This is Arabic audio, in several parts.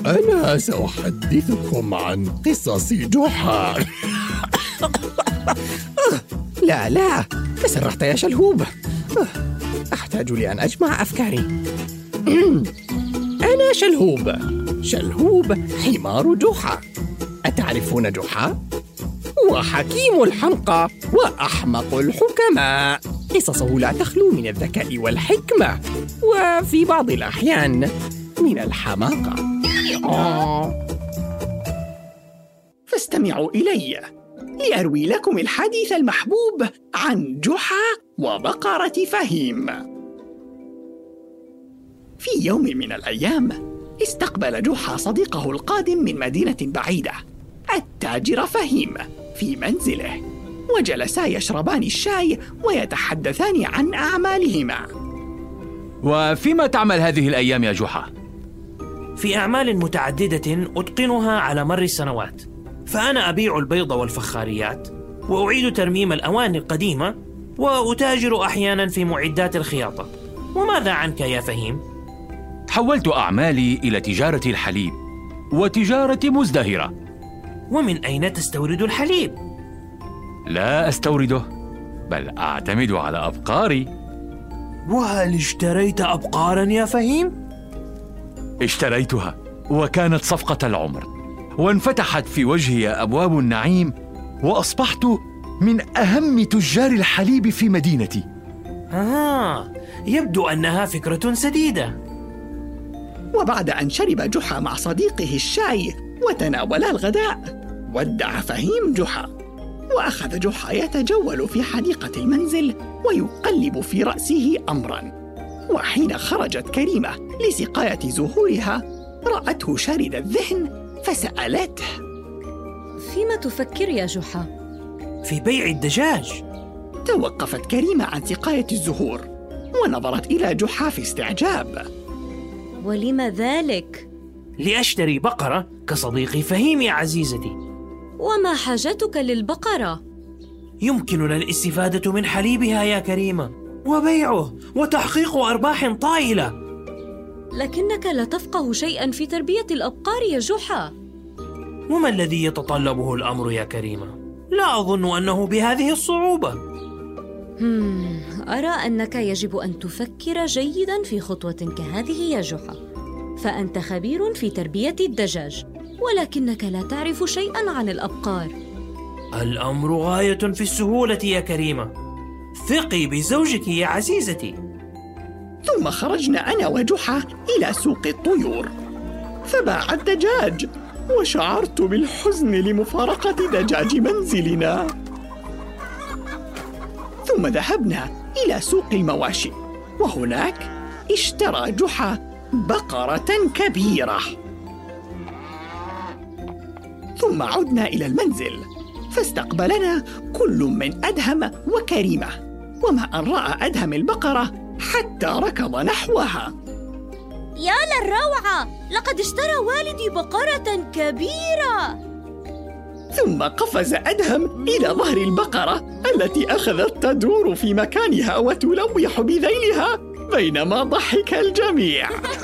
أنا سأحدثكم عن قصص جحا. لا تسرحت يا شلهوب. أحتاج لأن أجمع أفكاري. أنا شلهوب حمار جحا. أتعرفون جحا؟ هو حكيم الحمقى وأحمق الحكماء. قصصه لا تخلو من الذكاء والحكمة، وفي بعض الأحيان من الحماقة. فاستمعوا إلي لأروي لكم الحديث المحبوب عن جحا وبقرة فهيم. في يوم من الأيام استقبل جحا صديقه القادم من مدينة بعيدة، التاجر فهيم، في منزله، وجلسا يشربان الشاي ويتحدثان عن أعمالهما. وفيما تعمل هذه الأيام يا جحا؟ في أعمال متعددة أتقنها على مر السنوات، فأنا أبيع البيض والفخاريات، وأعيد ترميم الأواني القديمة، وأتاجر أحيانا في معدات الخياطة. وماذا عنك يا فهيم؟ حولت أعمالي إلى تجارة الحليب وتجارة مزدهرة. ومن أين تستورد الحليب؟ لا أستورده، بل أعتمد على أبقاري. وهل اشتريت أبقاراً يا فهيم؟ اشتريتها، وكانت صفقة العمر، وانفتحت في وجهي أبواب النعيم، وأصبحت من أهم تجار الحليب في مدينتي. يبدو أنها فكرة سديدة. وبعد أن شرب جحا مع صديقه الشاي وتناولا الغداء، ودع فهيم جحا، وأخذ جحا يتجول في حديقة المنزل ويقلب في رأسه أمراً. وحين خرجت كريمة لسقاية زهورها رأته شارد الذهن فسألته: فيما تفكر يا جحا؟ في بيع الدجاج. توقفت كريمة عن سقاية الزهور ونظرت إلى جحا في استعجاب. ولم ذلك؟ لأشتري بقرة كصديقي فهيم يا عزيزتي. وما حاجتك للبقرة؟ يمكننا الاستفادة من حليبها يا كريمة، وبيعه وتحقيق أرباح طائلة. لكنك لا تفقه شيئاً في تربية الأبقار يا جحا. وما الذي يتطلبه الأمر يا كريمة؟ لا أظن أنه بهذه الصعوبة. أرى أنك يجب أن تفكر جيداً في خطوة كهذه يا جحا، فأنت خبير في تربية الدجاج، ولكنك لا تعرف شيئاً عن الأبقار. الأمر غاية في السهولة يا كريمة، ثقي بزوجك يا عزيزتي. ثم خرجنا أنا وجحا إلى سوق الطيور، فباع الدجاج، وشعرت بالحزن لمفارقة دجاج منزلنا. ثم ذهبنا إلى سوق المواشي، وهناك اشترى جحا بقرة كبيرة. ثم عدنا إلى المنزل، فاستقبلنا كل من أدهم وكريمة، وما أن رأى أدهم البقرة حتى ركض نحوها. يا للروعة، لقد اشترى والدي بقرة كبيرة. ثم قفز أدهم إلى ظهر البقرة التي أخذت تدور في مكانها وتلوح بذيلها بينما ضحك الجميع.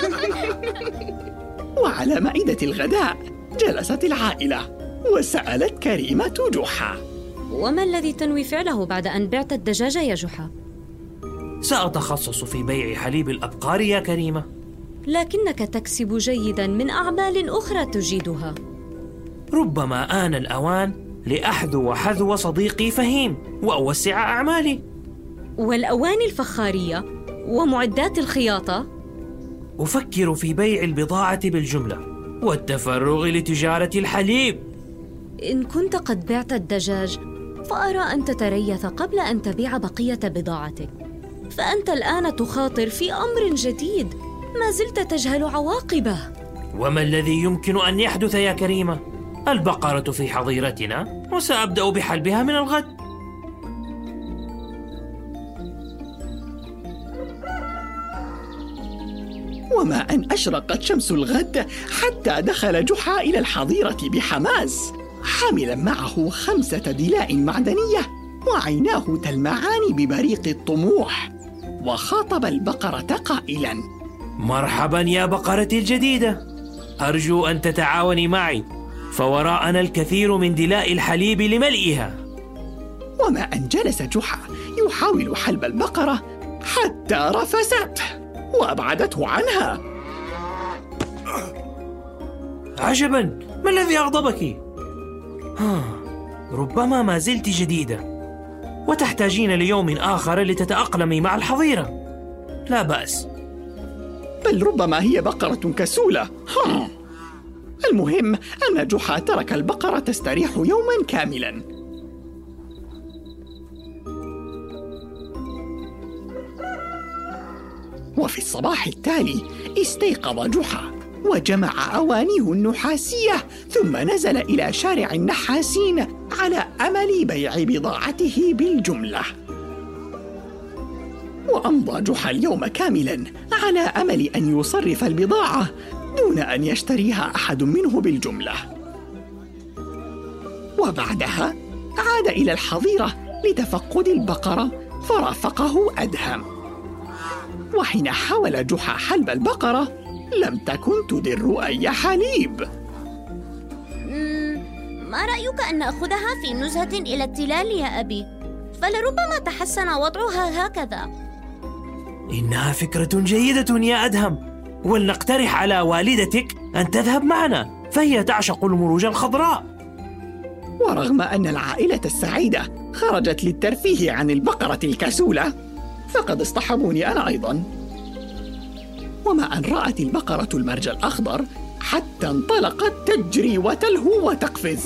وعلى مائدة الغداء جلست العائلة وسألت كريمة جحا: وما الذي تنوي فعله بعد أن بعت الدجاج يا جحا؟ سأتخصص في بيع حليب الأبقار يا كريمة. لكنك تكسب جيداً من أعمال أخرى تجيدها. ربما آن الأوان لأحذو حذو صديقي فهيم وأوسع أعمالي. والأواني الفخارية ومعدات الخياطة؟ أفكر في بيع البضاعة بالجملة والتفرغ لتجارة الحليب. إن كنت قد بعت الدجاج فأرى أن تتريث قبل أن تبيع بقية بضاعتك، فأنت الآن تخاطر في أمر جديد ما زلت تجهل عواقبه. وما الذي يمكن أن يحدث يا كريمة؟ البقرة في حظيرتنا وسأبدأ بحلبها من الغد. وما أن أشرقت شمس الغد حتى دخل جحا إلى الحظيرة بحماس، حاملا معه 5 دلاء معدنية وعيناه تلمعان ببريق الطموح، وخاطب البقرة قائلا: مرحبا يا بقرتي الجديدة. أرجو أن تتعاوني معي، فوراءنا الكثير من دلاء الحليب لملئها. وما أن جلس جحا يحاول حلب البقرة حتى رفسته وأبعدته عنها. عجباً، ما الذي أغضبك؟ ربما ما زلت جديدة وتحتاجين ليوم آخر لتتأقلمي مع الحظيرة. لا بأس. بل ربما هي بقرة كسولة. المهم أن جحا ترك البقرة تستريح يوما كاملا. وفي الصباح التالي استيقظ جحا وجمع أوانيه النحاسية، ثم نزل إلى شارع النحاسين على أمل بيع بضاعته بالجملة. وأمضى جحا اليوم كاملا على أمل أن يصرف البضاعة دون أن يشتريها أحد منه بالجملة. وبعدها عاد إلى الحظيرة لتفقد البقرة، فرافقه أدهم. وحين حاول جحا حلب البقرة لم تكن تدر أي حليب. ما رأيك أن نأخذها في نزهة إلى التلال يا أبي؟ فلربما تحسن وضعها هكذا. إنها فكرة جيدة يا أدهم، ولنقترح على والدتك أن تذهب معنا، فهي تعشق المروج الخضراء. ورغم أن العائلة السعيدة خرجت للترفيه عن البقرة الكسولة، فقد اصطحبوني أنا أيضا. وما أن رأت البقرة المرج الأخضر حتى انطلقت تجري وتلهو وتقفز.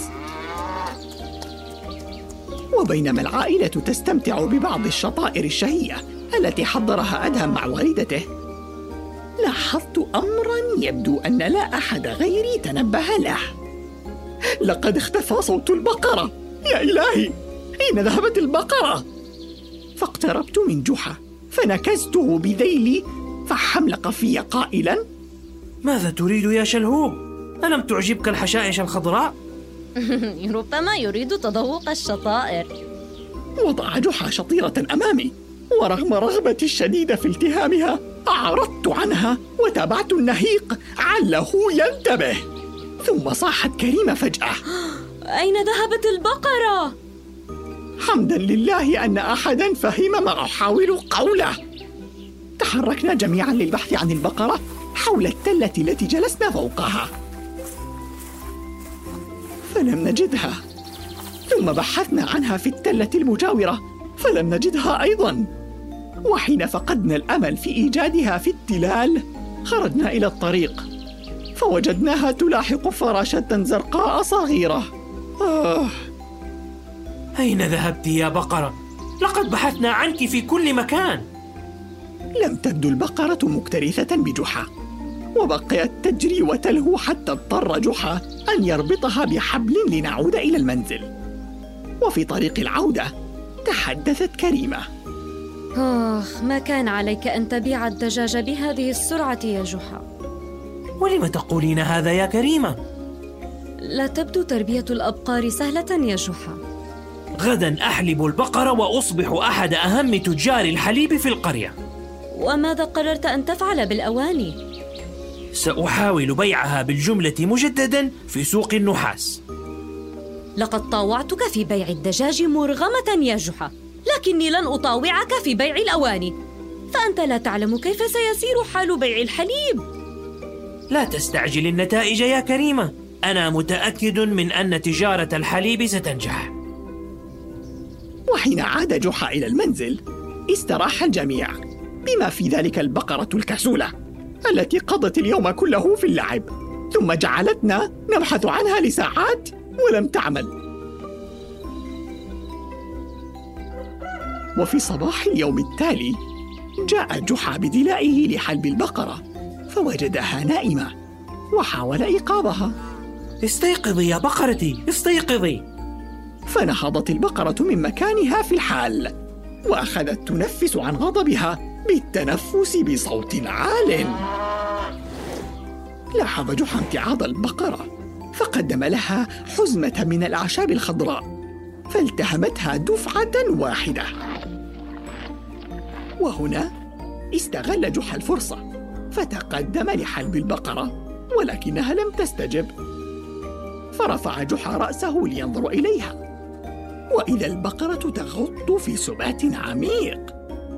وبينما العائلة تستمتع ببعض الشطائر الشهية التي حضرها أدهم مع والدته، لاحظت أمرا يبدو أن لا أحد غيري تنبه له. لقد اختفى صوت البقرة. يا إلهي، أين ذهبت البقرة؟ فاقتربت من جحا فنكزته بذيلي، فحملق في قائلا: ماذا تريد يا شلهوب؟ ألم تعجبك الحشائش الخضراء؟ ربما يريد تذوق الشطائر. وضع جحا شطيرة أمامي، ورغم رغبتي الشديدة في التهامها أعرضت عنها وتابعت النهيق عله ينتبه. ثم صاحت كريمة فجأة: أين ذهبت البقرة؟ حمدا لله أن أحدا فهم ما أحاول قوله. تحركنا جميعا للبحث عن البقرة حول التلة التي جلسنا فوقها، فلم نجدها. ثم بحثنا عنها في التلة المجاورة فلم نجدها أيضا. وحين فقدنا الأمل في إيجادها في التلال خرجنا إلى الطريق، فوجدناها تلاحق فراشة زرقاء صغيرة. أين ذهبت يا بقرة؟ لقد بحثنا عنك في كل مكان. لم تبدو البقرة مكترثة بجحا، وبقيت تجري وتلهو حتى اضطر جحا أن يربطها بحبل لنعود إلى المنزل. وفي طريق العودة تحدثت كريمة: ما كان عليك أن تبيع الدجاج بهذه السرعة يا جحا. ولم تقولين هذا يا كريمة؟ لا تبدو تربية الأبقار سهلة يا جحا. غدا أحلب البقرة وأصبح أحد أهم تجار الحليب في القرية. وماذا قررت أن تفعل بالأواني؟ سأحاول بيعها بالجملة مجددا في سوق النحاس. لقد طاوعتك في بيع الدجاج مرغمة يا جحا، لكني لن أطاوعك في بيع الأواني، فأنت لا تعلم كيف سيسير حال بيع الحليب. لا تستعجل النتائج يا كريمة، أنا متأكد من أن تجارة الحليب ستنجح. وحين عاد جحا إلى المنزل استراح الجميع، بما في ذلك البقرة الكسولة التي قضت اليوم كله في اللعب، ثم جعلتنا نبحث عنها لساعات ولم تعمل. وفي صباح اليوم التالي جاء جحا بدلائه لحلب البقرة، فوجدها نائمة وحاول إيقاظها. استيقظي يا بقرتي، استيقظي. فنهضت البقرة من مكانها في الحال، وأخذت تنفس عن غضبها بالتنفس بصوت عال. لاحظ جحا امتعاض البقرة، فقدم لها حزمة من الأعشاب الخضراء، فالتهمتها دفعة واحدة. وهنا استغل جحا الفرصة، فتقدم لحلب البقرة، ولكنها لم تستجب. فرفع جحا رأسه لينظر إليها، وإذا البقرة تغط في سبات عميق.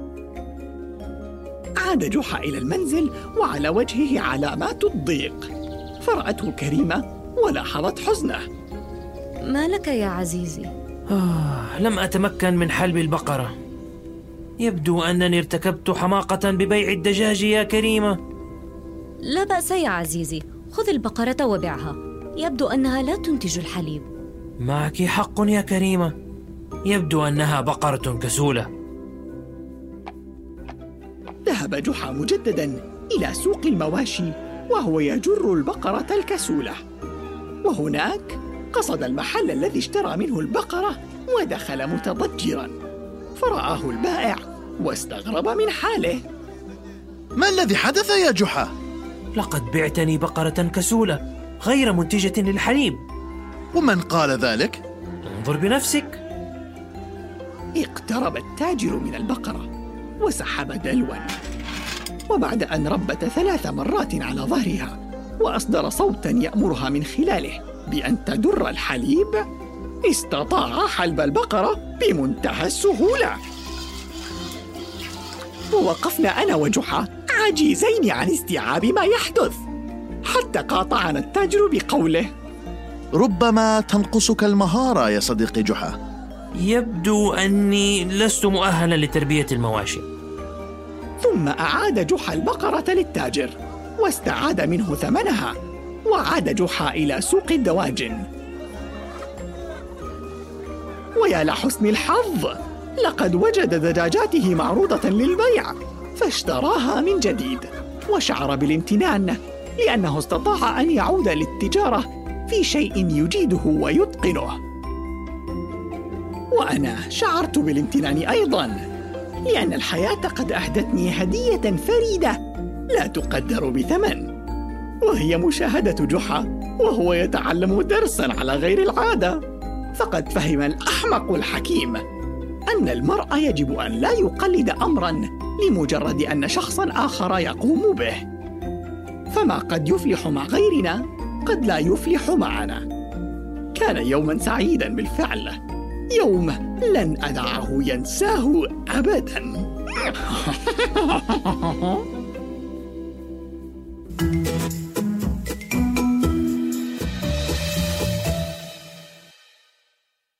عاد جحا إلى المنزل وعلى وجهه علامات الضيق، فرأته كريمة ولاحظت حزنه. ما لك يا عزيزي؟ لم أتمكن من حلب البقرة. يبدو أنني ارتكبت حماقة ببيع الدجاج يا كريمة. لا بأس يا عزيزي، خذ البقرة وبعها، يبدو أنها لا تنتج الحليب. معك حق يا كريمة، يبدو أنها بقرة كسولة. ذهب جحا مجددا إلى سوق المواشي وهو يجر البقرة الكسولة، وهناك قصد المحل الذي اشترى منه البقرة ودخل متضجرا، فرآه البائع واستغرب من حاله. ما الذي حدث يا جحا؟ لقد بعتني بقرة كسولة غير منتجة للحليب. ومن قال ذلك؟ انظر بنفسك. اقترب التاجر من البقرة وسحب دلوا، وبعد أن ربت 3 مرات على ظهرها وأصدر صوتا يأمرها من خلاله بأن تدر الحليب، استطاع حلب البقرة بمنتهى السهولة. ووقفنا أنا وجحا عاجزين عن استيعاب ما يحدث، حتى قاطعنا التاجر بقوله: ربما تنقصك المهارة يا صديقي جحا. يبدو أني لست مؤهلا لتربية المواشي. ثم أعاد جحا البقرة للتاجر واستعاد منه ثمنها، وعاد جحا إلى سوق الدواجن. ويا لحسن الحظ، لقد وجد دجاجاته معروضة للبيع، فاشتراها من جديد، وشعر بالامتنان لأنه استطاع أن يعود للتجارة في شيء يجيده ويتقنه. وأنا شعرت بالامتنان أيضاً، لأن الحياة قد أهدتني هدية فريدة لا تقدر بثمن، وهي مشاهدة جحا وهو يتعلم درساً على غير العادة. فقد فهم الأحمق الحكيم أن المرء يجب أن لا يقلد أمراً لمجرد أن شخصاً آخر يقوم به، فما قد يفلح مع غيرنا قد لا يفلح معنا. كان يوماً سعيداً بالفعل، يوم لن أدعه ينساه أبداً.